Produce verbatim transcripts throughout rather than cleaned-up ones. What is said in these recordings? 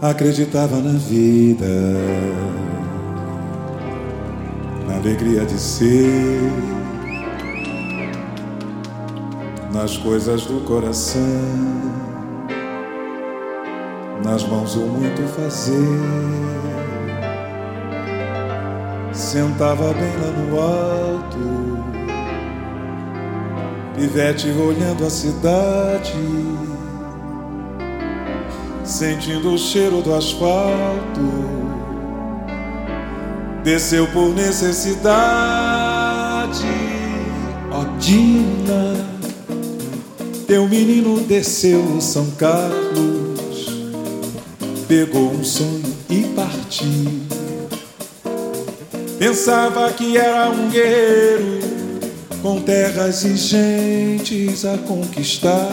acreditava na vida, na alegria de ser, nas coisas do coração, nas mãos o muito fazer. Sentava bem lá no alto, pivete olhando a cidade, sentindo o cheiro do asfalto. Desceu por necessidade. Ó Dina, teu menino desceu no São Carlos, pegou um sonho e partiu. Pensava que era um guerreiro, com terras e gentes a conquistar.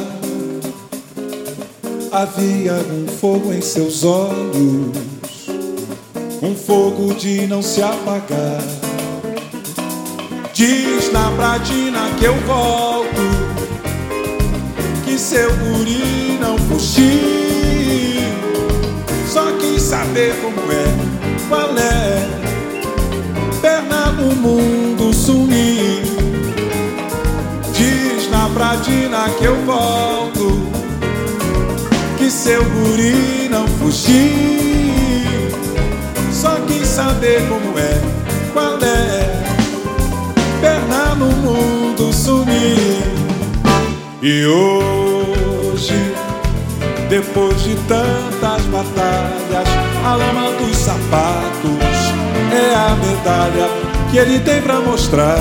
Havia um fogo em seus olhos, um fogo de não se apagar. Diz na Bradina que eu volto, que seu guri não fugiu. Só quis saber como é, qual é, perna no mundo sumir. Diz na Bradina que eu volto, que seu guri não fugiu. Só quis saber como é, qual é, perna no mundo sumir. E hoje, depois de tantas batalhas, a lama dos sapatos é a medalha que ele tem pra mostrar.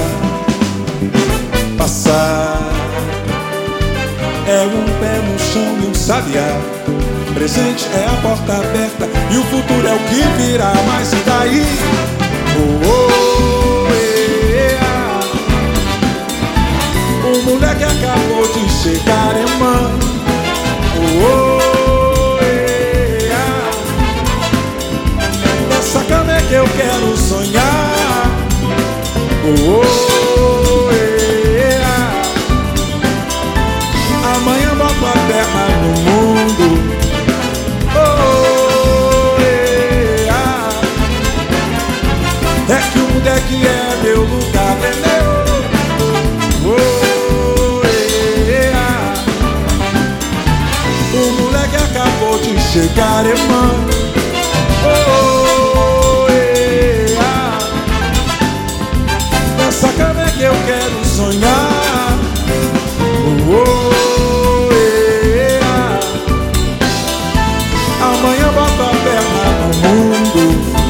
Passar é um pé no chão e um sabiá. Presente é a porta aberta e o futuro é o que virá. Mas e daí? Oh, oh, eh, ah. O moleque acabou de chegar, é mãe. Oh, oh, eh, ah. Nessa cama é que eu quero sonhar. Oh, oh, eh, ah. Amanhã boto a terra no mundo. É que o mundo é que é meu lugar, entendeu? Oh, yeah. O moleque acabou de chegar, irmão. Oh, yeah. Nessa cama é que eu quero sonhar. Oh, yeah. Amanhã boto a perna no mundo.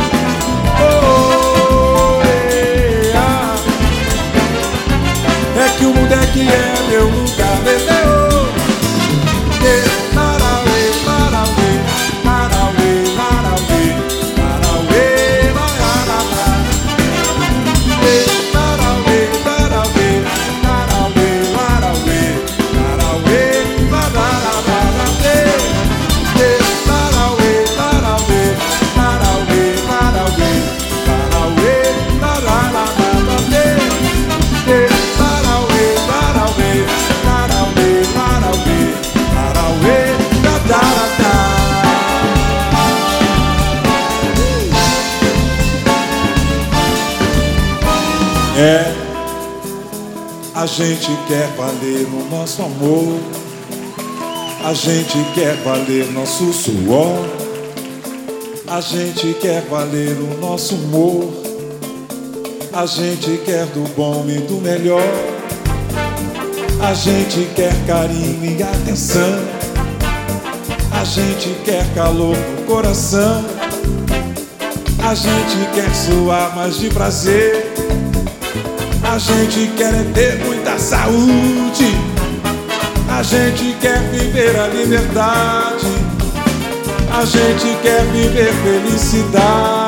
É que o mundo é que é meu lugar, entendeu? Marauê, marauê, marauê, marauê, marauê, mararará. Marauê, marauê, marauê, marauê, marauê, mararará. Marauê, marauê, marauê, marauê, marauê, mararará. É, a gente quer valer o nosso amor, a gente quer valer nosso suor, a gente quer valer o nosso humor, a gente quer do bom e do melhor, a gente quer carinho e atenção, a gente quer calor no coração, a gente quer suar mais de prazer. A gente quer é ter muita saúde, a gente quer viver a liberdade, a gente quer viver felicidade.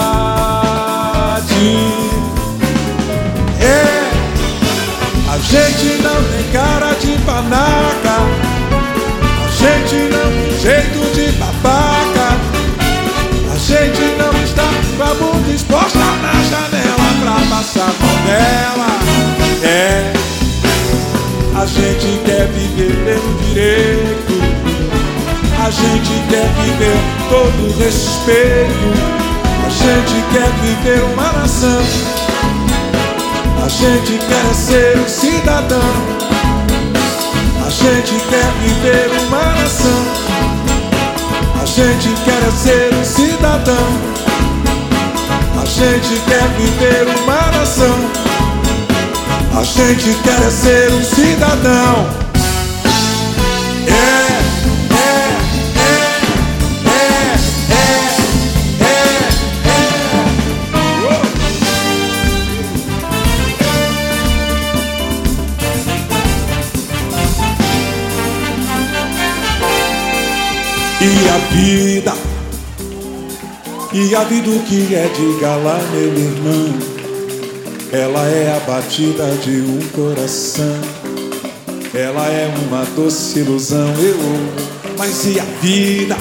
É, a gente não tem cara de panaca, a gente não tem jeito de babaca, a gente não está com a bunda exposta na janela pra passar a mão dela. É, a gente quer viver pelo direito, a gente quer viver todo respeito, a gente quer viver uma nação, a gente quer ser um cidadão, a gente quer viver uma nação, a gente quer ser um cidadão, a gente quer viver uma nação, a gente quer ser um cidadão. E a vida, e a vida o que é, diga lá, meu irmão, ela é a batida de um coração, ela é uma doce ilusão, eu, mas e a vida,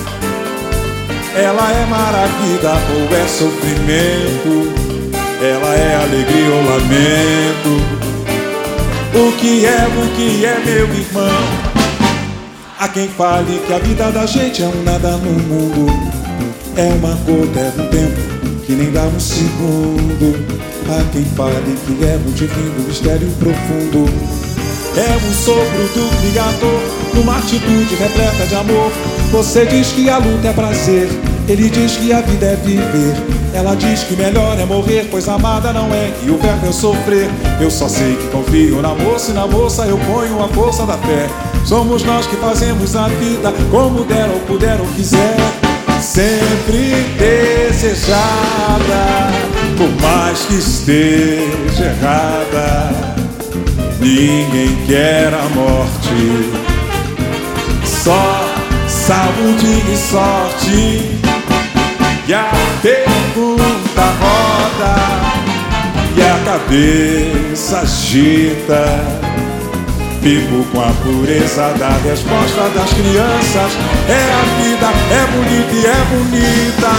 ela é maravilha ou é sofrimento, ela é alegria ou lamento, o que é, o que é, meu irmão? Há quem fale que a vida da gente é um nada no mundo, é uma gota, é um tempo que nem dá um segundo. Há quem fale que é um divino mistério profundo, é um sopro do Criador, numa atitude repleta de amor. Você diz que a luta é prazer, ele diz que a vida é viver. Ela diz que melhor é morrer, pois amada não é, e o verbo é sofrer. Eu só sei que confio na moça, e na moça eu ponho a força da fé. Somos nós que fazemos a vida como der ou puder ou quiser, sempre desejada, por mais que esteja errada. Ninguém quer a morte, só saúde e sorte. E a pergunta roda e a cabeça agita. Vivo com a pureza da resposta das crianças. É a vida, é bonita e é bonita.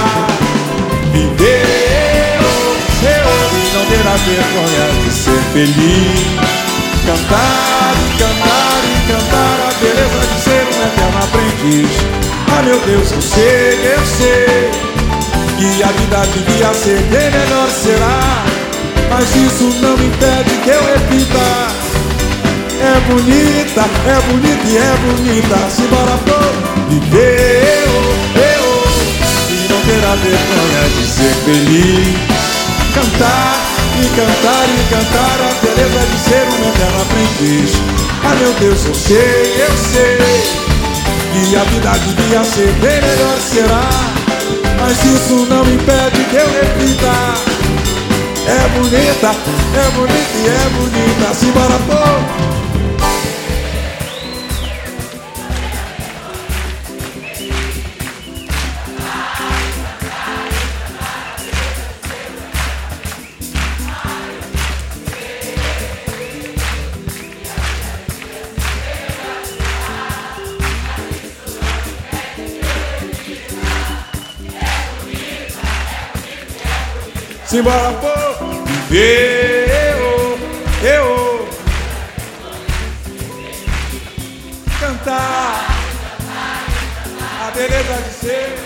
Viver, eu, e não ter a vergonha de ser feliz. Cantar e cantar e cantar a beleza de ser um eterno aprendiz. Ah, meu Deus, eu sei, eu sei que a vida devia ser bem melhor, será? Mas isso não me impede que eu repita. É bonita, é bonita e é bonita. Simbora, pô, viver, eu, eu, e não ter a vergonha de ser feliz. Cantar e cantar e cantar a beleza de ser um eterno aprendiz. Ah, meu Deus, eu sei, eu sei que a vida devia ser bem melhor, será? Mas isso não me impede que eu repita. É bonita, é bonita e é bonita. Simbora, pô. Simbora, pô, viver, eu, eu, cantar a beleza de ser.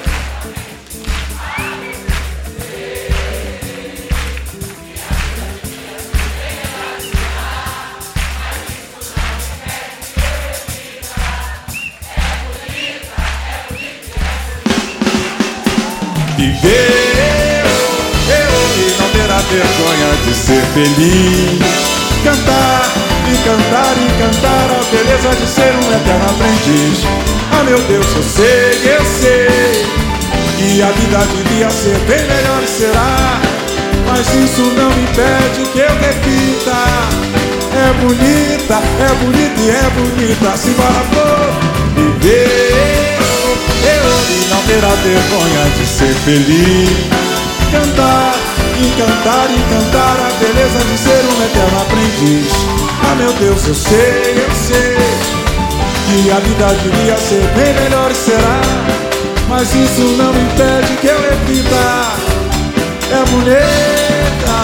Viver, vergonha de ser feliz. Cantar e cantar e cantar a beleza de ser um eterno aprendiz. Ah, meu Deus, eu sei, eu sei que a vida devia ser bem melhor, será? Mas isso não me impede que eu repita. É bonita, é bonita e é bonita. Simbora, pô, viver, eu, e não ter a vergonha de ser feliz. Cantar e cantar e cantar a beleza de ser um eterno aprendiz. Ah, meu Deus, eu sei, eu sei que a vida devia ser bem melhor, será? Mas isso não me impede que eu repita. É bonita,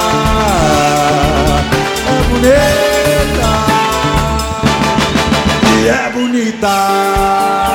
é bonita e é bonita.